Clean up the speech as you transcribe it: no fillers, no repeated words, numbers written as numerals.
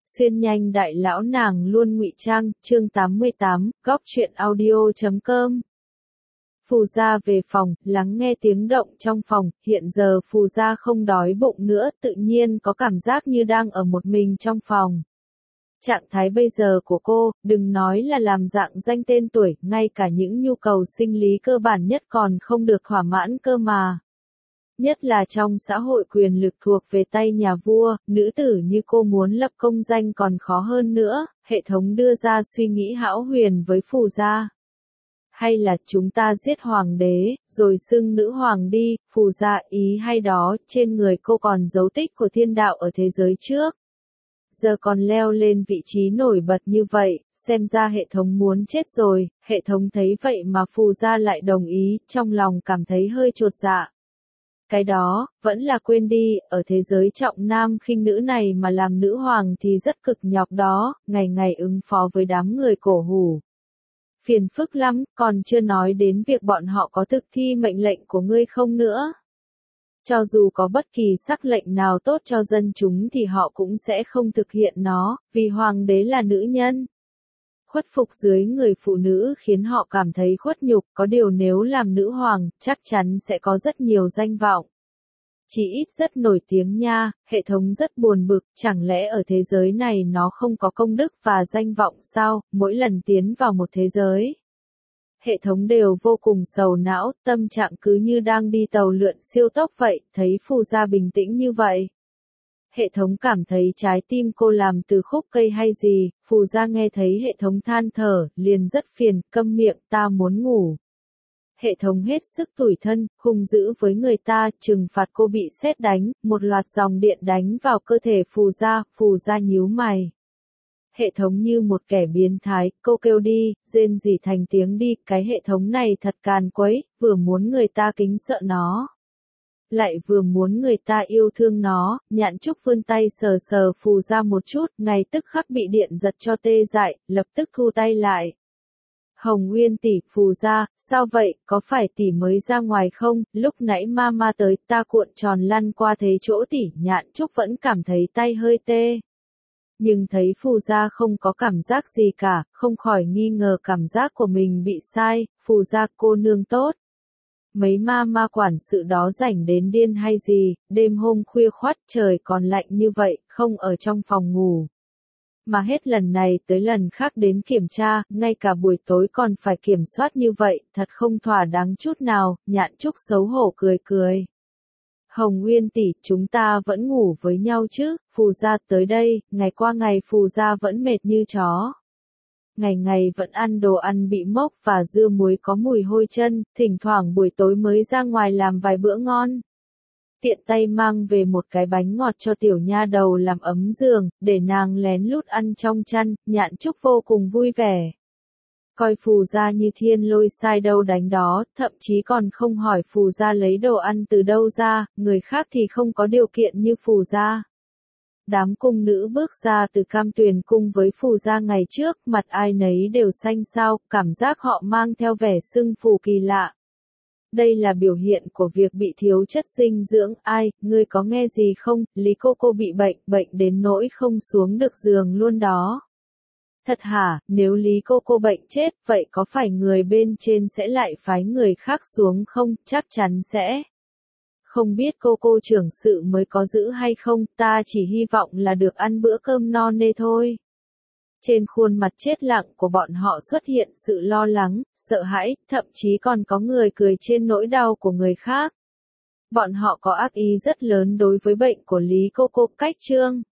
Xuyên nhanh đại lão nàng luôn ngụy trang, chương 88, góc truyện audio.com. Phù Gia về phòng, lắng nghe tiếng động trong phòng, hiện giờ Phù Gia không đói bụng nữa, tự nhiên có cảm giác như đang ở một mình trong phòng. Trạng thái bây giờ của cô, đừng nói là làm dạng danh tên tuổi, ngay cả những nhu cầu sinh lý cơ bản nhất còn không được thỏa mãn cơ mà. Nhất là trong xã hội quyền lực thuộc về tay nhà vua, nữ tử như cô muốn lập công danh còn khó hơn nữa, hệ thống đưa ra suy nghĩ hão huyền với Phù Gia. Hay là chúng ta giết hoàng đế, rồi xưng nữ hoàng đi, Phù Gia ý hay đó, trên người cô còn dấu tích của thiên đạo ở thế giới trước. Giờ còn leo lên vị trí nổi bật như vậy, xem ra hệ thống muốn chết rồi, hệ thống thấy vậy mà Phù Gia lại đồng ý, trong lòng cảm thấy hơi chột dạ. Cái đó, vẫn là quên đi, ở thế giới trọng nam khinh nữ này mà làm nữ hoàng thì rất cực nhọc đó, ngày ngày ứng phó với đám người cổ hủ. Phiền phức lắm, còn chưa nói đến việc bọn họ có thực thi mệnh lệnh của ngươi không nữa. Cho dù có bất kỳ sắc lệnh nào tốt cho dân chúng thì họ cũng sẽ không thực hiện nó, vì hoàng đế là nữ nhân. Khuất phục dưới người phụ nữ khiến họ cảm thấy khuất nhục, có điều nếu làm nữ hoàng, chắc chắn sẽ có rất nhiều danh vọng. Chỉ ít rất nổi tiếng nha, hệ thống rất buồn bực, chẳng lẽ ở thế giới này nó không có công đức và danh vọng sao, mỗi lần tiến vào một thế giới. Hệ thống đều vô cùng sầu não, tâm trạng cứ như đang đi tàu lượn siêu tốc vậy, thấy Phù Gia bình tĩnh như vậy. Hệ thống cảm thấy trái tim cô làm từ khúc cây hay gì, Phù Gia nghe thấy hệ thống than thở, liền rất phiền, câm miệng, ta muốn ngủ. Hệ thống hết sức tủi thân, hung dữ với người ta, trừng phạt cô bị sét đánh, một loạt dòng điện đánh vào cơ thể Phù Gia nhíu mày. Hệ thống như một kẻ biến thái, cô kêu đi, rên rỉ thành tiếng đi, cái hệ thống này thật càn quấy, vừa muốn người ta kính sợ nó. Lại vừa muốn người ta yêu thương nó, Nhạn Trúc vươn tay sờ sờ Phù Gia một chút, ngay tức khắc bị điện giật cho tê dại, lập tức thu tay lại. Hồng Nguyên tỷ, Phù Gia, sao vậy, có phải tỷ mới ra ngoài không, lúc nãy mama tới, ta cuộn tròn lăn qua thấy chỗ tỷ, Nhạn Trúc vẫn cảm thấy tay hơi tê. Nhưng thấy Phù Gia không có cảm giác gì cả, không khỏi nghi ngờ cảm giác của mình bị sai, Phù Gia cô nương tốt. Mấy ma quản sự đó rảnh đến điên hay gì, đêm hôm khuya khoắt trời còn lạnh như vậy, không ở trong phòng ngủ. Mà hết lần này tới lần khác đến kiểm tra, ngay cả buổi tối còn phải kiểm soát như vậy, thật không thỏa đáng chút nào, Nhạn Trúc xấu hổ cười cười. Hồng Nguyên tỷ, chúng ta vẫn ngủ với nhau chứ, Phù Gia tới đây, ngày qua ngày Phù Gia vẫn mệt như chó. Ngày ngày vẫn ăn đồ ăn bị mốc và dưa muối có mùi hôi chân, thỉnh thoảng buổi tối mới ra ngoài làm vài bữa ngon. Tiện tay mang về một cái bánh ngọt cho tiểu nha đầu làm ấm giường, để nàng lén lút ăn trong chăn, Nhạn Trúc vô cùng vui vẻ. Coi Phù Gia như thiên lôi sai đâu đánh đó, thậm chí còn không hỏi Phù Gia lấy đồ ăn từ đâu ra, người khác thì không có điều kiện như Phù Gia. Đám cung nữ bước ra từ Cam Tuyền cung với Phù Gia ngày trước, mặt ai nấy đều xanh xao, cảm giác họ mang theo vẻ sưng phù kỳ lạ. Đây là biểu hiện của việc bị thiếu chất dinh dưỡng, ai, ngươi có nghe gì không, Lý cô bị bệnh đến nỗi không xuống được giường luôn đó. Thật hả, nếu Lý cô bệnh chết, vậy có phải người bên trên sẽ lại phái người khác xuống không, chắc chắn sẽ. Không biết cô trưởng sự mới có giữ hay không, ta chỉ hy vọng là được ăn bữa cơm no nê thôi. Trên khuôn mặt chết lặng của bọn họ xuất hiện sự lo lắng, sợ hãi, thậm chí còn có người cười trên nỗi đau của người khác. Bọn họ có ác ý rất lớn đối với bệnh của Lý cô cách chương.